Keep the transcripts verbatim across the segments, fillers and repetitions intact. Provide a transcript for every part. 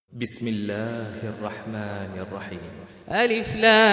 بسم الله الرحمن الرحيم. ألف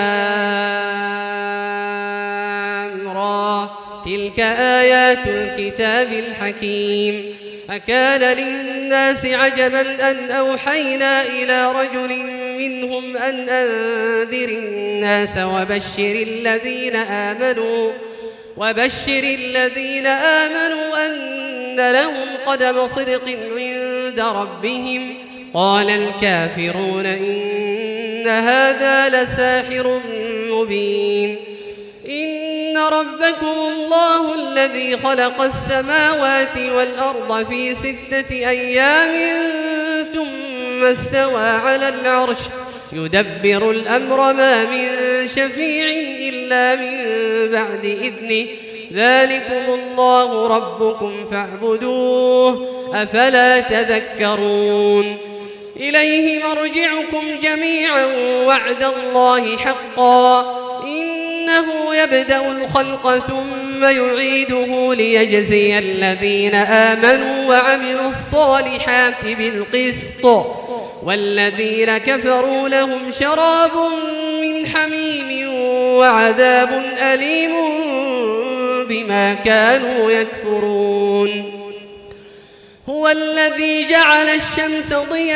لام را تلك آيات الكتاب الحكيم. أكان للناس عجبا أن أوحينا إلى رجل منهم أن أنذر الناس وبشر الذين آمنوا وبشر الذين آمنوا أن لهم قدم صدق عند ربهم. قال الكافرون إن هذا لساحر مبين. إن ربكم الله الذي خلق السماوات والأرض في ستة أيام ثم استوى على العرش يدبر الأمر ما من شفيع إلا من بعد إذنه. ذلكم الله ربكم فاعبدوه أفلا تذكرون. إليه مرجعكم جميعا وعد الله حقا إنه يبدأ الخلق ثم يعيده ليجزي الذين آمنوا وعملوا الصالحات بالقسط والذين كفروا لهم شراب من حميم وعذاب أليم بما كانوا يكفرون. هو الذي جعل الشمس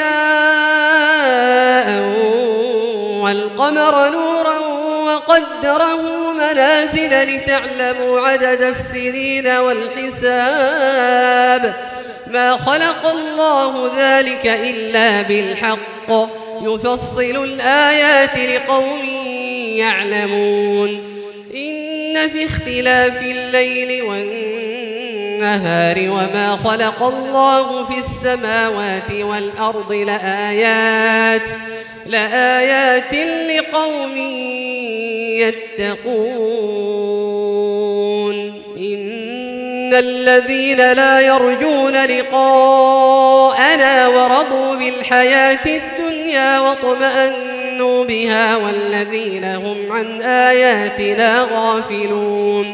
ضياء والقمر نورا وقدره منازل لتعلموا عدد السنين والحساب. ما خلق الله ذلك إلا بالحق يفصل الآيات لقوم يعلمون. إن في اختلاف الليل والنهار وما خلق الله في السماوات والأرض لآيات لآيات لقوم يتقون. إن الذين لا يرجون لقاءنا ورضوا بالحياة الدنيا واطمأنوا بها والذين هم عن آياتنا غافلون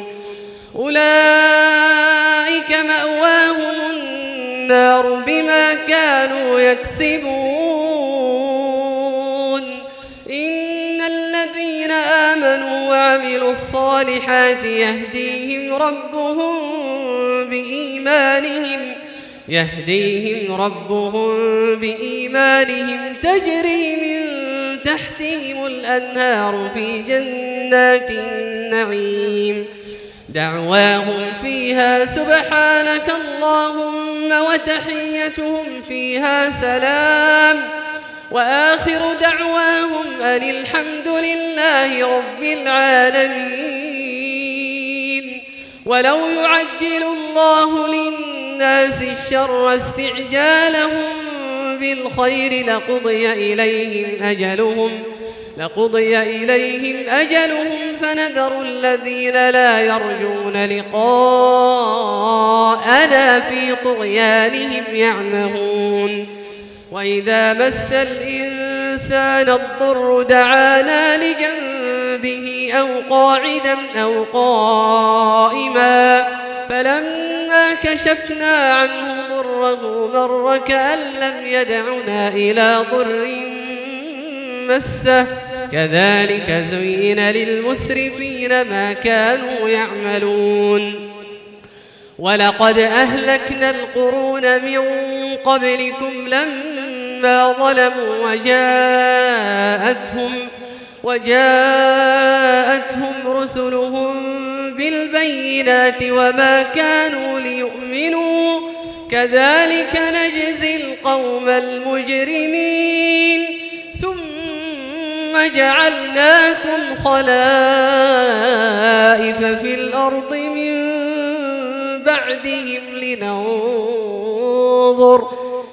أولئك مأواهم النار بما كانوا يكسبون. إن الذين آمنوا وعملوا الصالحات يهديهم ربهم بإيمانهم يهديهم ربهم بإيمانهم تجري من تحتهم الأنهار في جنات النعيم. دعواهم فيها سبحانك اللهم وتحيتهم فيها سلام وآخر دعواهم أن الحمد لله رب العالمين. ولو يعجل الله للناس الشر استعجالهم بالخير لقضي إليهم أجلهم لقضي إليهم أجلهم فنذر الذين لا يرجون لقاءنا في طغيانهم يعمهون. وإذا مس الإنسان الضر دعانا لجنبه أو قاعدا أو قائما فلما كشفنا عنه ضره مر كأن لم يدعنا إلى ضر مسه. كذلك زين للمسرفين ما كانوا يعملون. ولقد أهلكنا القرون من قبلكم لما ظلموا وجاءتهم وجاءتهم رسلهم بالبينات وما كانوا ليؤمنوا. كذلك نجزي القوم المجرمين. ثم جعلناكم خلائف في الأرض من بعدهم لننظر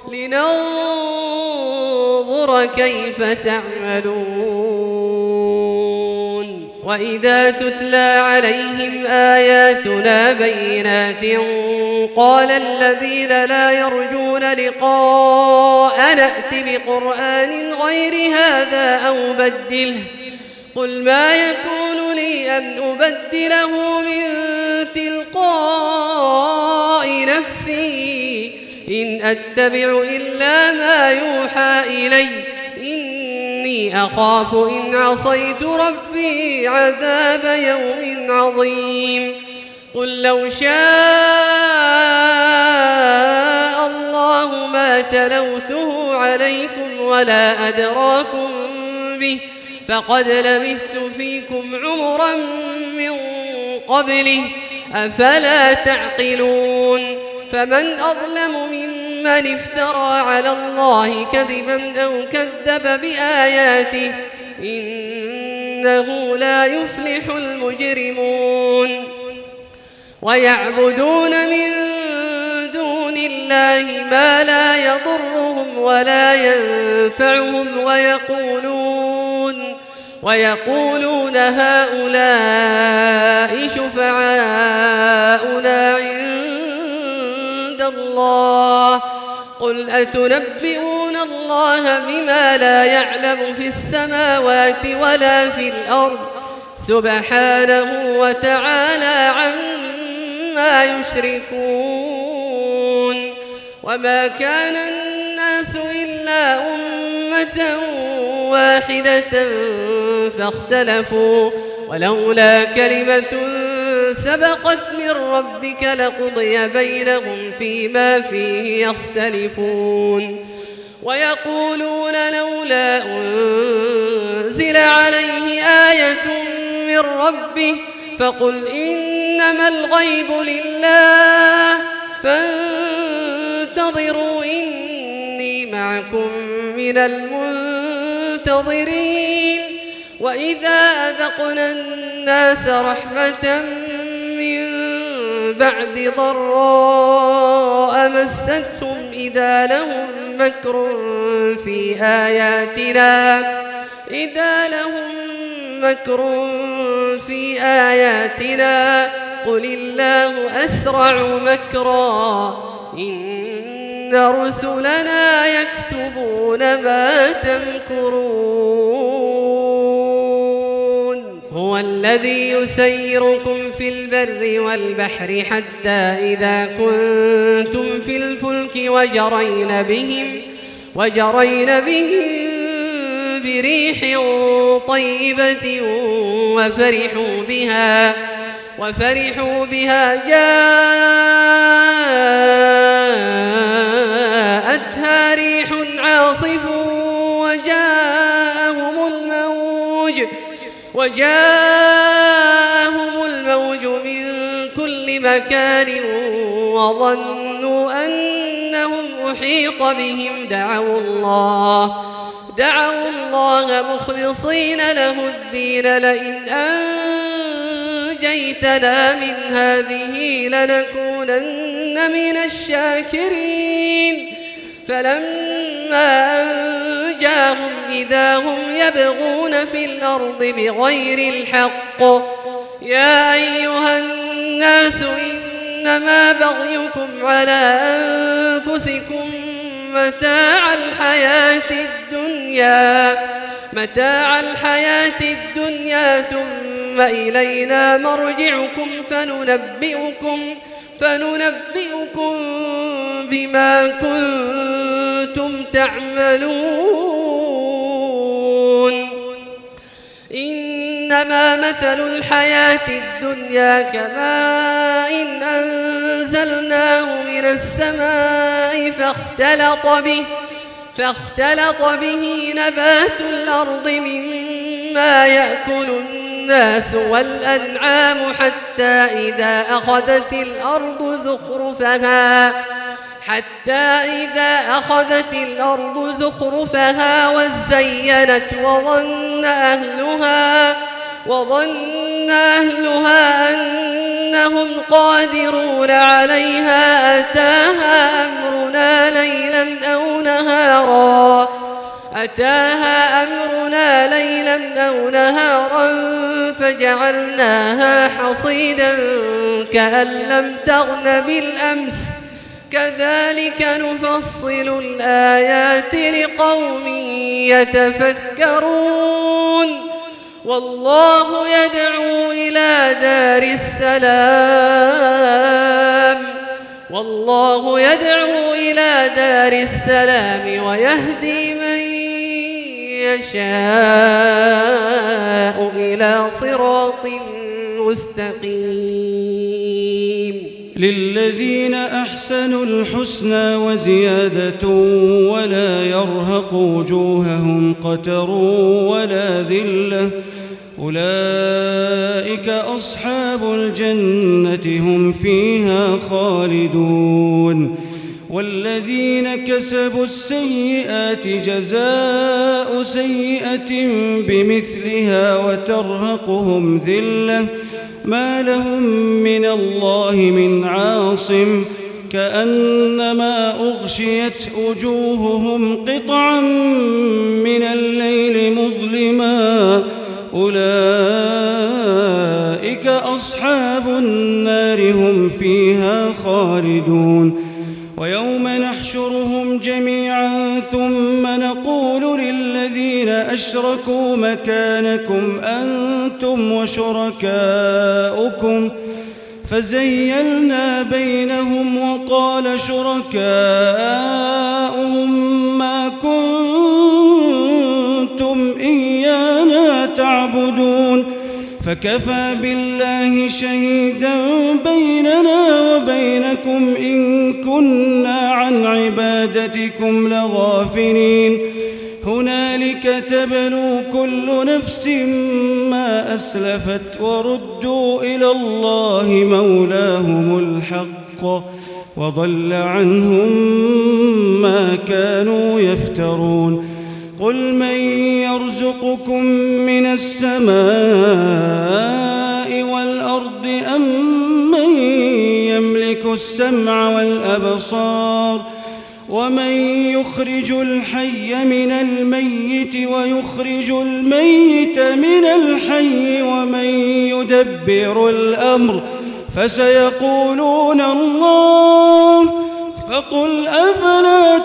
لننظر كيف تعملون. وإذا تتلى عليهم آياتنا بينات قال الذين لا يرجون لقاء نأت بقرآن غير هذا أو بدله قل ما يكون لي أن أبدله من تلقاء نفسي إن أتبع إلا ما يوحى إلي إني أخاف إن عصيت ربي عذاب يوم عظيم قل لو شاء الله ما تلوته عليكم ولا أدراكم به فقد لبثت فيكم عمرا من قبله أفلا تعقلون فمن أظلم ممن افترى على الله كذبا أو كذب بآياته إنه لا يفلح المجرمون ويعبدون من دون الله ما لا يضرهم ولا ينفعهم ويقولون ويقولون هؤلاء شفعاؤنا عند الله قل أتنبئون الله بما لا يعلم في السماوات ولا في الأرض سبحانه وتعالى عما يشركون وما كان الناس إلا أمة واحدة فاختلفوا ولولا كلمة سبقت من ربك لقضي بينهم فيما فيه يختلفون ويقولون لولا أنزل عليه آية من ربه فقل إنما الغيب لله فانتظروا إني معكم من المنتظرين وإذا أذقنا الناس رحمة من بعد ضراء مستهم إذا لهم مكر في آياتنا إذا لهم مكر في آياتنا قل الله أسرع مكرا إن رسلنا يكتبون ما تمكرون هو الذي يسيركم في البر والبحر حتى إذا كنتم في الفلك وجرين بهم وجرين بهم بريح طيبة وفرحوا بها وفرحوا بها جاءتها ريح عاصف وجاءهم الموج وجاءهم الموج من كل مكان وظنوا أنهم أحيط بهم دعوا الله دعوا الله مخلصين له الدين لئن أنجيتنا من هذه لنكونن من الشاكرين فلما أنجاهم إذا هم يبغون في الأرض بغير الحق يا أيها الناس إنما بغيكم على أنفسكم متاع الحياة الدنيا متاع الحياة الدنيا ثم إلينا مرجعكم فننبئكم فننبئكم بما كنتم تعملون إنما مثل الحياة الدنيا كماء إن أنزلناه من السماء فاختلط به فاختلط به نبات الأرض مما يأكل الناس والأنعام حتى إذا أخذت الأرض زخرفها حتى إذا أخذت الأرض زخرفها وزينت وظن أهلها وظن أهلها أنهم قادرون عليها أتاها أمرنا ليلا أو نهارا أتاها أمرنا ليلا أو نهارا فجعلناها حصيدا كأن لم تغن بالأمس كذلك نفصل الآيات لقوم يتفكرون والله يدعو إلى دار السلام والله يدعو إلى دار السلام ويهدي من يشاء إلى صراط مستقيم. للذين أحسنوا الحسنى وزيادة ولا يرهق وجوههم قتر ولا ذلة أولئك أصحاب الجنة هم فيها خالدون. والذين كسبوا السيئات جزاء سيئة بمثلها وترهقهم ذلة ما لهم من الله من عاصم كأنما أغشيت وجوههم قطعا من الليل مظلما أولئك أصحاب النار هم فيها خالدون. ويوم نحشرهم جميعا ثم نقول للذين أشركوا مكانكم أنتم وشركاؤكم فزيلنا بينهم وقال شركاؤهم ما كنتم إيانا تعبدون فكفى بالله شهيدا بيننا وبينكم إن كنا عن عبادتكم لغافلين. هنالك تبلو كل نفس ما أسلفت وردوا إلى الله مولاهم الحق وضل عنهم ما كانوا يفترون. قل من يرزقكم من السماء والأرض أم من يملك السمع والأبصار ومن يخرج الحي من الميت ويخرج الميت من الحي ومن يدبر الأمر فسيقولون الله فقل أفلا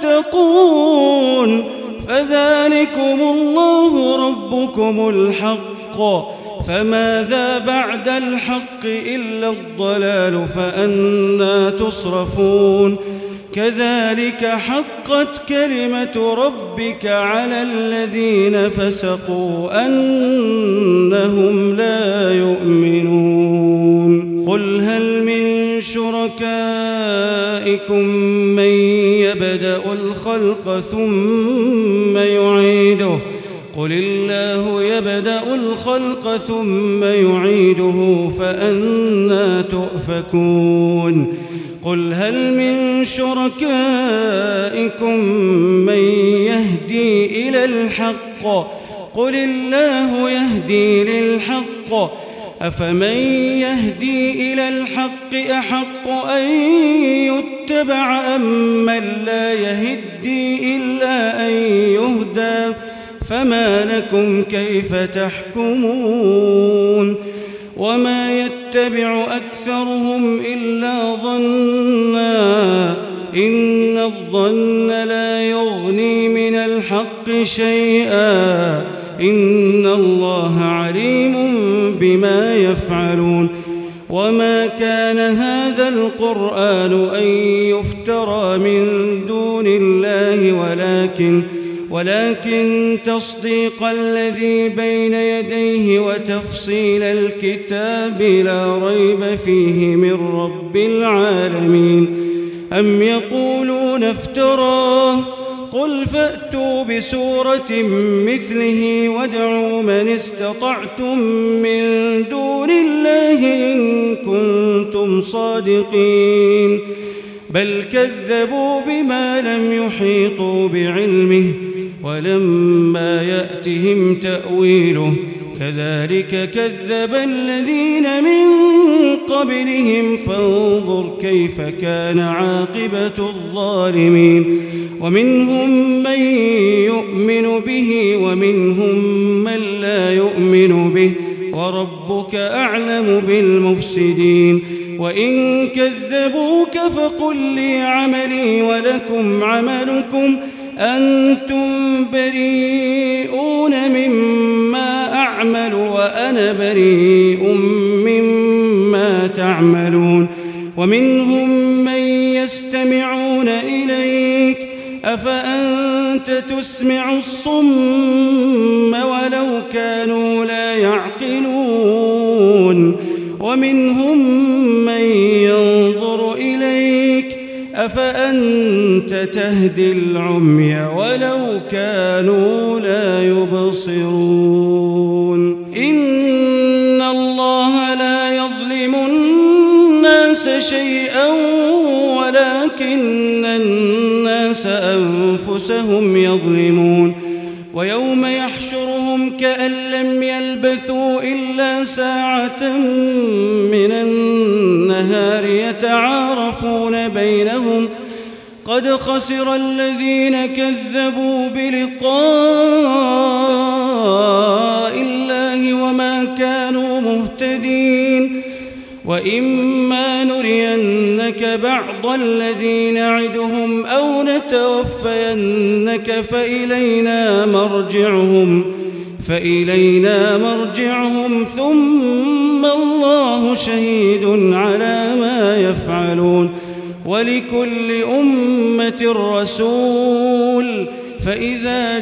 تتقون. فذلكم الله ربكم الحق فماذا بعد الحق إلا الضلال فأنى تصرفون. كذلك حقت كلمة ربك على الذين فسقوا أنهم لا يؤمنون. قل هل من شركائكم من يبدأ الخلق ثم يعيده قل الله يبدأ الخلق ثم يعيده فأنى تؤفكون. قل هل من شركائكم من يهدي إلى الحق قل الله يهدي للحق أفمن يهدي إلى الحق أحق أن يتبع أم من لا يهدي إلا أن يهدى فما لكم كيف تحكمون. وما يتبع أكثرهم إلا ظنا إن الظن لا يغني من الحق شيئا إن الله عليم بما يفعلون. وما كان هذا القرآن أن يفترى من دون الله ولكن ولكن تصديق الذي بين يديه وتفصيل الكتاب لا ريب فيه من رب العالمين. أم يقولون افتراه قل فأتوا بسورة مثله وادعوا من استطعتم من دون الله إن كنتم صادقين. بل كذبوا بما لم يحيطوا بعلمه ولما يأتهم تأويله كذلك كذب الذين من قبلهم فانظر كيف كان عاقبة الظالمين. ومنهم من يؤمن به ومنهم من لا يؤمن به وربك أعلم بالمفسدين. وإن كذبوك فقل لي عملي ولكم عملكم أنتم بريئون مما أعمل وأنا بريء مما تعملون. ومنهم من يسمع الصم ولو كانوا لا يعقلون ومنهم من ينظر إليك أفأنت تهدي العمي ولو كانوا لا يبصرون إن الله لا يظلم الناس شيئا ولكن الناس أنفسهم يظلمون ويوم يحشرهم كأن لم يلبثوا إلا ساعة من النهار يتعارفون بينهم قد خسر الذين كذبوا بلقاء الله وما كانوا مهتدين وإما نرينك بعض الذي نعدهم أو نتوفينك فإلينا مرجعهم فإلينا مرجعهم ثم الله شهيد على ما يفعلون ولكل أمة رسول فإذا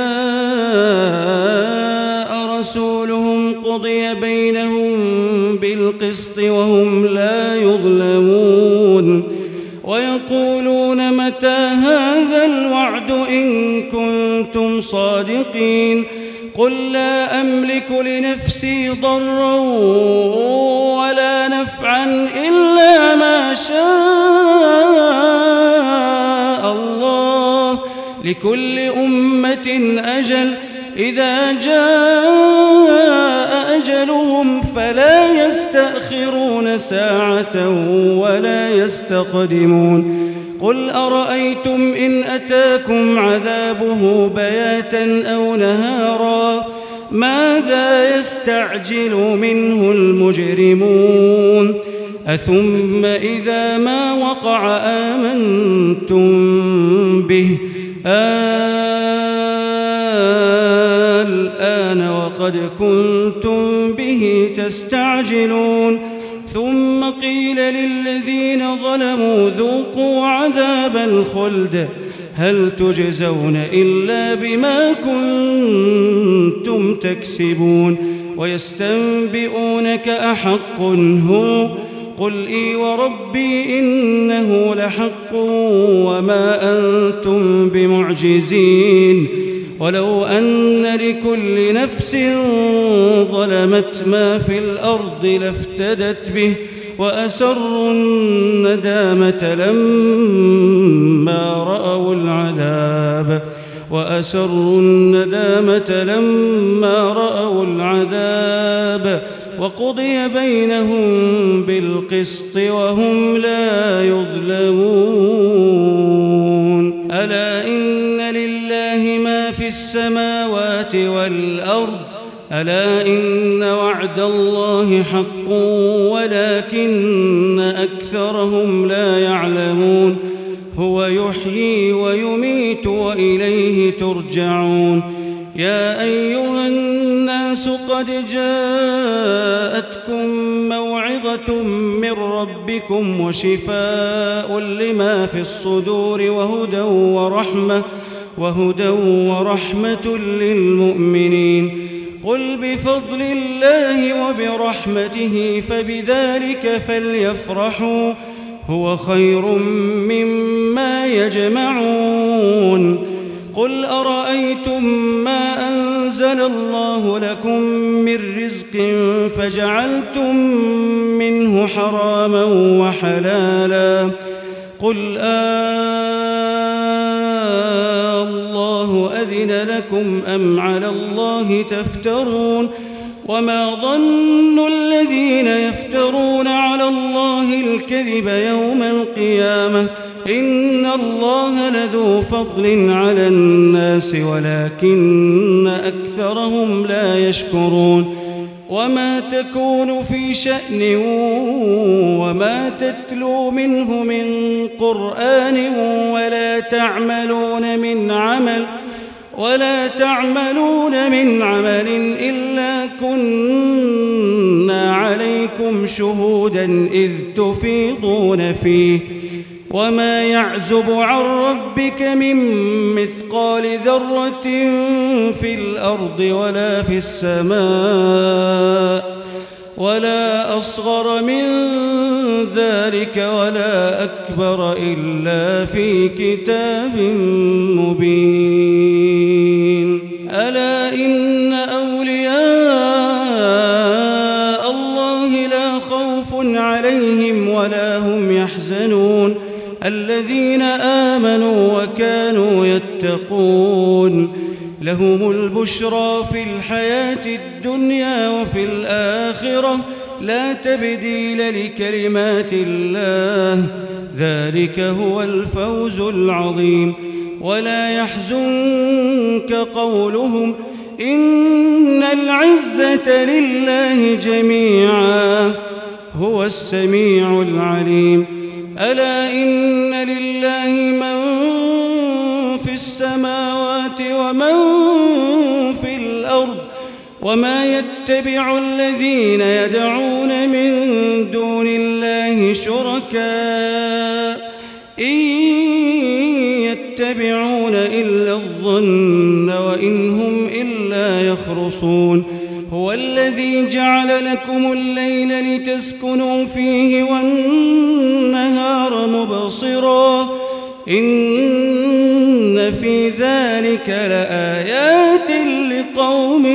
جاء رسولهم قضي بينهم بالقسط وهم لا يظلمون ويقولون متى هذا الوعد إن كنتم صادقين قل لا أملك لنفسي ضرا ولا نفعا إلا ما شاء الله لكل أمة أجل إذا جاء أجلهم فلا يستأخرون ساعة ولا يستقدمون قل أرأيتم إن أتاكم عذابه بياتا أو نهارا ماذا يستعجل منه المجرمون أثم إذا ما وقع آمنتم به الآن وقد كنتم به تستعجلون ثم قيل للذين ظلموا ذوقوا عذاب الخلد هل تجزون إلا بما كنتم تكسبون ويستنبئونك أحق هو قل إي وربي إنه لحق وما أنتم بمعجزين ولو أن لكل نفس ظلمت ما في الأرض لافتدت به وأسروا الندامة لما رأوا العذاب وأسروا الندامة لما رأوا العذاب وقضي بينهم بالقسط وهم لا يظلمون ألا إن لله ما في السماوات والأرض ألا إن وعد الله حق ولكن أكثرهم لا يعلمون هو يحيي ويميت وإليه ترجعون يا أيها الناس قد جاءتكم موعظة من ربكم وشفاء لما في الصدور وهدى ورحمة وهدى ورحمة للمؤمنين قل بفضل الله وبرحمته فبذلك فليفرحوا هو خير مما يجمعون قل أرأيتم ما أنزل الله لكم من رزق فجعلتم منه حراما وحلالا قل آه الله أذن لكم أم على الله تفترون وما ظن الذين يفترون على الله الكذب يوم القيامة إن الله لذو فضل على الناس ولكن أكثرهم لا يشكرون وما تكون في شأن وما تتلو منه من قرآن ولا تعملون من عمل ولا تعملون من عمل إلا كنا عليكم شهودا إذ تفيضون فيه وما يعزب عن ربك من مثقال ذرة في الأرض ولا في السماء ولا أصغر من ذلك ولا أكبر إلا في كتاب مبين. ألا إن أولياء الله لا خوف عليهم ولا هم يحزنون الذين آمنوا وكانوا يتقون لهم البشرى في الحياة الدنيا وفي الآخرة لا تبديل لكلمات الله ذلك هو الفوز العظيم. ولا يحزنك قولهم إن العزة لله جميعا هو السميع العليم. ألا إن لله من في السماوات ومن في الأرض وما يتبع الذين يدعون من دون الله شركاء إن يتبعون إلا الظن وإن هم إلا يخرصون. هو الذي جعل لكم الليل لتسكنوا فيه والنهار مبصرا إن في ذلك لآيات لقوم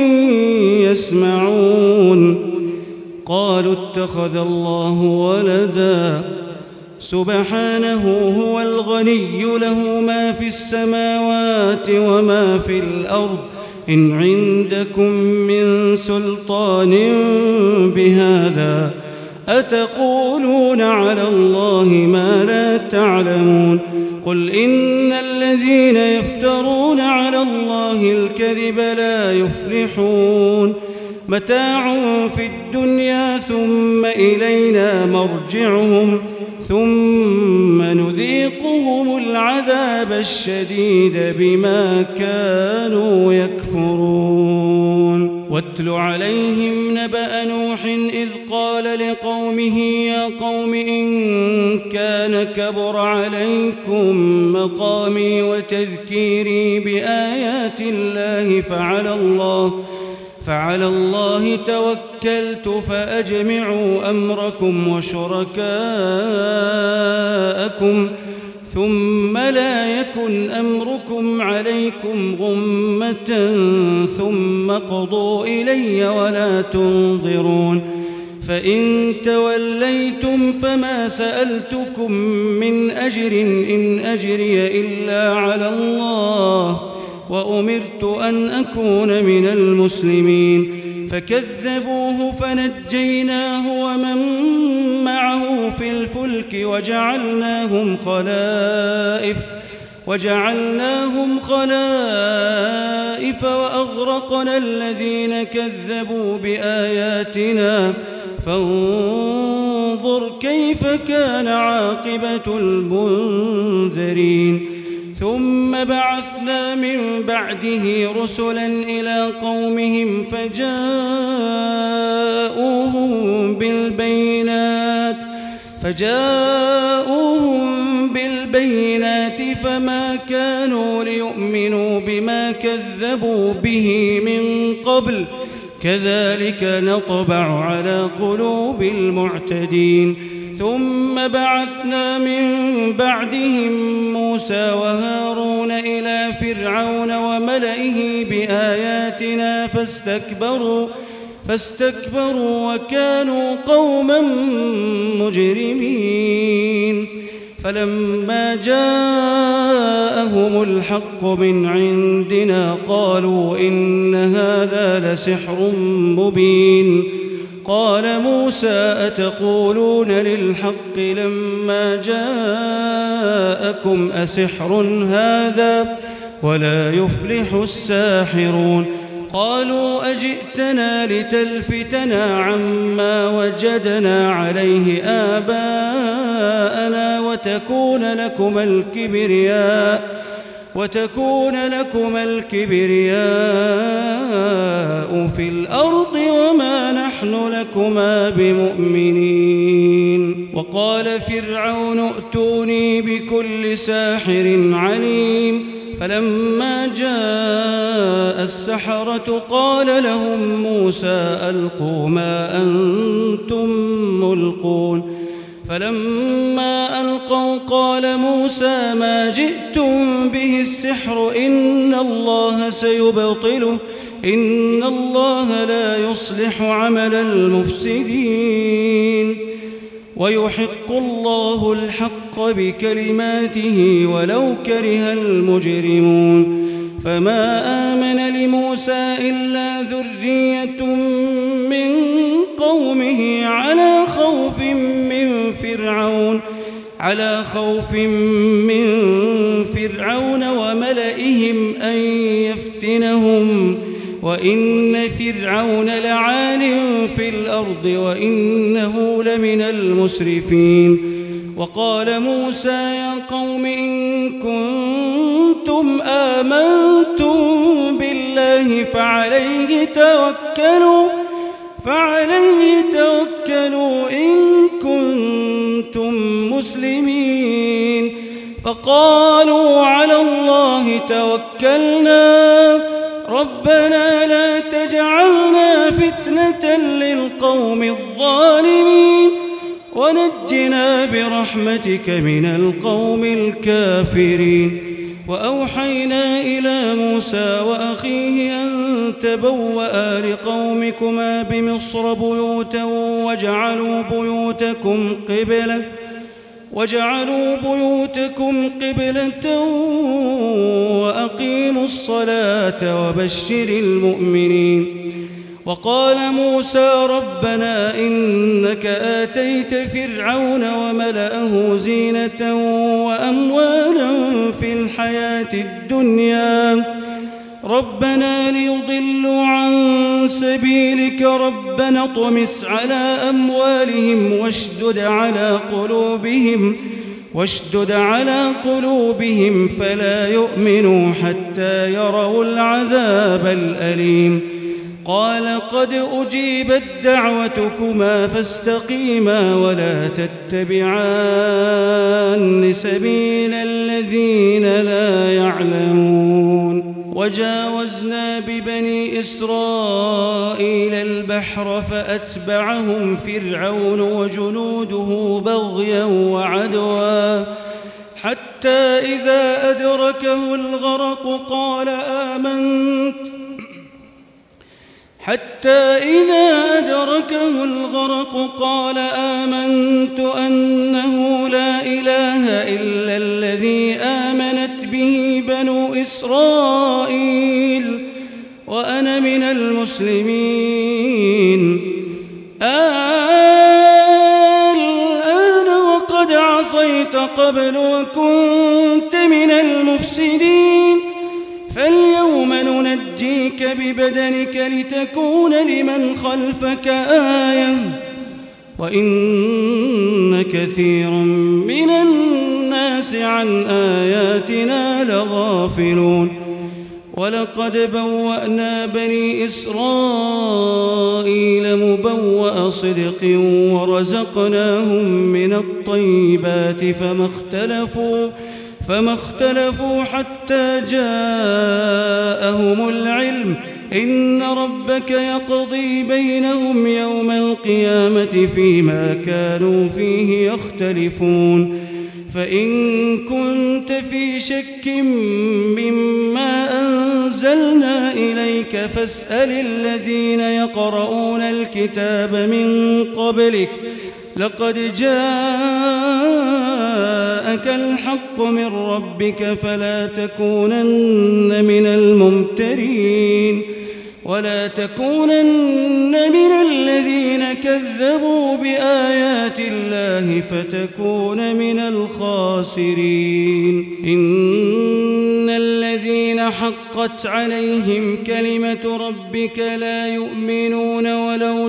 يسمعون. قالوا اتخذ الله ولدا سبحانه هو الغني له ما في السماوات وما في الأرض إن عندكم من سلطان بهذا أتقولون على الله ما لا تعلمون. قل إن الذين يفترون على الله الكذب لا يفلحون. متاع في الدنيا ثم إلينا مرجعهم ثم نذيقهم العذاب الشديد بما كانوا يكفرون. واتل عليهم نبأ نوح إذ قال لقومه يا قوم إن كان كبر عليكم مقامي وتذكيري بآيات الله فعلى الله فعلى الله توكلت فأجمعوا أمركم وشركاءكم ثم لا يكن أمركم عليكم غمة ثم قضوا إلي ولا تنظرون. فإن توليتم فما سألتكم من أجر إن أجري إلا على الله وأمرت أن أكون من المسلمين. فكذبوه فنجيناه ومن معه في الفلك وجعلناهم خلائف وجعلناهم خلائف وأغرقنا الذين كذبوا بآياتنا فانظر كيف كان عاقبة المنذرين. ثم بعثنا من بعده رسلا إلى قومهم فجاءوهم بالبينات فجاءوهم بالبينات فما كانوا ليؤمنوا بما كذبوا به من قبل كذلك نطبع على قلوب المعتدين. ثم بعثنا من بعدهم موسى وهارون إلى فرعون وملئه بآياتنا فاستكبروا فاستكبروا وكانوا قوما مجرمين. فلما جاءهم الحق من عندنا قالوا إن هذا لسحر مبين. قال موسى أتقولون للحق لما جاءكم أسحر هذا ولا يفلح الساحرون. قالوا أجئتنا لتلفتنا عما وجدنا عليه آباءنا وتكون لكما الكبرياء وتكون لكما الكبرياء في الأرض وما نحن لكما بمؤمنين. وقال فرعون ائتوني إني بكل ساحر عليم. فلما جاء السحرة قال لهم موسى ألقوا ما أنتم ملقون. فلما ألقوا قال موسى ما جئتم به السحر إن الله سيبطله إن الله لا يصلح عمل المفسدين ويحق الله الحق بكلماته ولو كره المجرمون. فما آمن لموسى إلا ذرية من قومه على خوف من فرعون على خوف من فرعون وملئهم أن يفتنهم وإن فرعون لعال في الأرض وإنه لمن المسرفين. وقال موسى يا قوم إن كنتم آمنتم بالله فعليه توكلوا فعليه توكلوا إن كنتم مسلمين. فقالوا على الله توكلنا ربنا لا تجعلنا فتنة للقوم الظالمين ونجنا برحمتك من القوم الكافرين. وأوحينا إلى موسى وأخيه أن تبوأ لقومكما بمصر بيوتا وجعلوا بيوتكم قبلة وجعلوا بيوتكم قبلة وأقيموا الصلاة وبشر المؤمنين. وقال موسى ربنا إنك آتيت فرعون وملأه زينة وأموالا في الحياة الدنيا ربنا ليضلوا عن سبيلك ربنا اطمس على أموالهم واشدد على قلوبهم واشدد على قلوبهم فلا يؤمنوا حتى يروا العذاب الأليم. قال قد أجيبت دعوتكما فاستقيما ولا تتبعان سبيل الذين لا يعلمون. وجاوزنا ببني إسرائيل البحر فأتبعهم فرعون وجنوده بغيا وعدوا حتى إذا أدركه الغرق قال آمنت حتى إذا أدركه الغرق قال آمنت أنه لا إله إلا الذي آمنت به بنو إسرائيل وأنا من المسلمين. الآن وقد عصيت قبل وكنت من المفسدين فاليوم ننجيك ببدنك لتكون لمن خلفك آية وإن كثيرا من الناس عن آياتنا لغافلون. ولقد بوأنا بني إسرائيل مبوأ صدق ورزقناهم من الطيبات فما اختلفوا فما اختلفوا حتى جاءهم العلم إن ربك يقضي بينهم يوم القيامة فيما كانوا فيه يختلفون. فإن كنت في شك مما أنزلنا إليك فاسأل الذين يقرؤون الكتاب من قبلك لقد جاءك الحق من ربك فلا تكونن من الممترين ولا تكونن من الذين كذبوا بآيات الله فتكون من الخاسرين. إن الذين حقت عليهم كلمة ربك لا يؤمنون ولو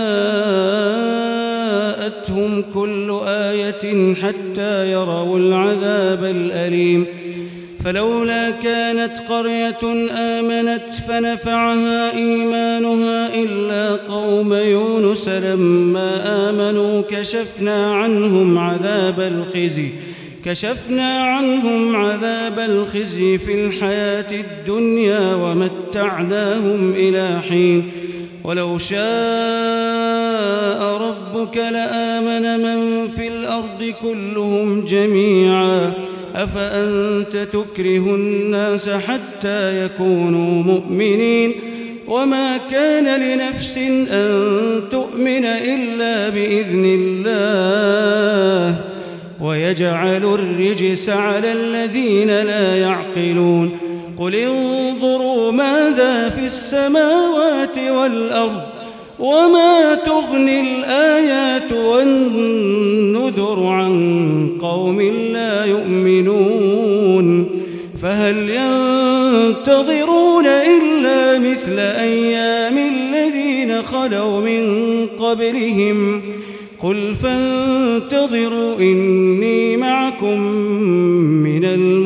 جاءتهم كل آية حتى يروا العذاب الأليم. فلولا كانت قرية آمنت فنفعها إيمانها إلا قوم يونس لما آمنوا كشفنا عنهم عذاب الخزي كشفنا عنهم عذاب الخزي في الحياة الدنيا ومتعناهم إلى حين ولو شاء ربك لآمن من في الأرض كلهم جميعا أفأنت تكره الناس حتى يكونوا مؤمنين وما كان لنفس أن تؤمن إلا بإذن الله ويجعل الرجس على الذين لا يعقلون قل انظروا ماذا في السماوات والأرض وما تغني الآيات والنذر عن قوم لا يؤمنون فهل ينتظرون إلا مثل أيام الذين خلوا من قبلهم قل فانتظروا إني معكم من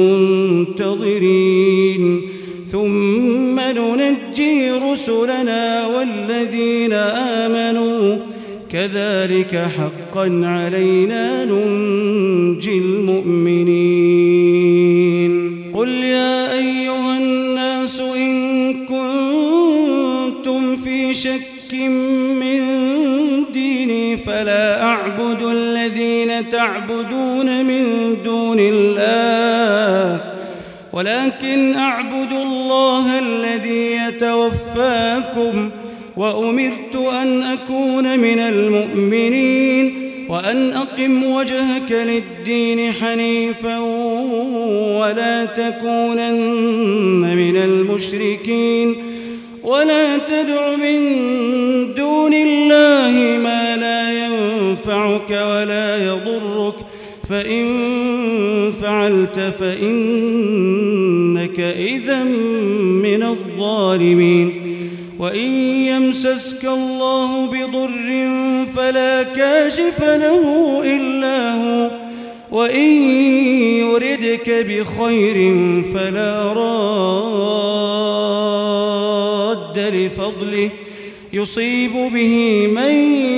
المنتظرين ثم ننجي رسلنا والذين آمنوا كذلك حقا علينا ننجي المؤمنين قل يا أيها الناس إن كنتم في شك من ديني فلا أعبد الذين تعبدون من دون الله ولكن أعبد الله الذي يتوفاكم وأمرت أن أكون من المؤمنين وأن أقم وجهك للدين حنيفا ولا تكونن من المشركين ولا تدع من دون الله ما لا ينفعك ولا يضرك فإن فعلت فإنك إذا من الظالمين وإن يمسسك الله بضر فلا كاشف له إلا هو وإن يردك بخير فلا راد لفضله يصيب به من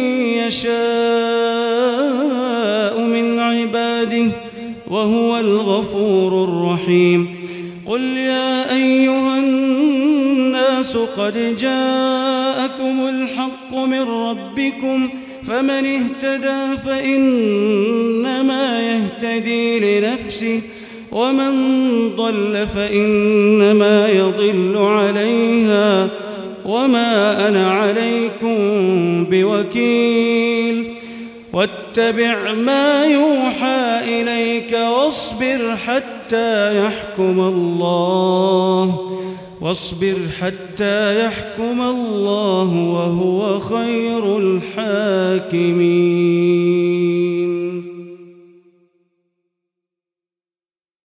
يشاء من عباده وهو الغفور الرحيم قل يا أيها الناس قد جاءكم الحق من ربكم فمن اهتدى فإنما يهتدي لنفسه ومن ضل فإنما يضل عليها وما أنا عليكم بوكيل واتبع ما يوحى إليك واصبر حتى يحكم الله واصبر حتى يحكم الله وهو خير الحاكمين.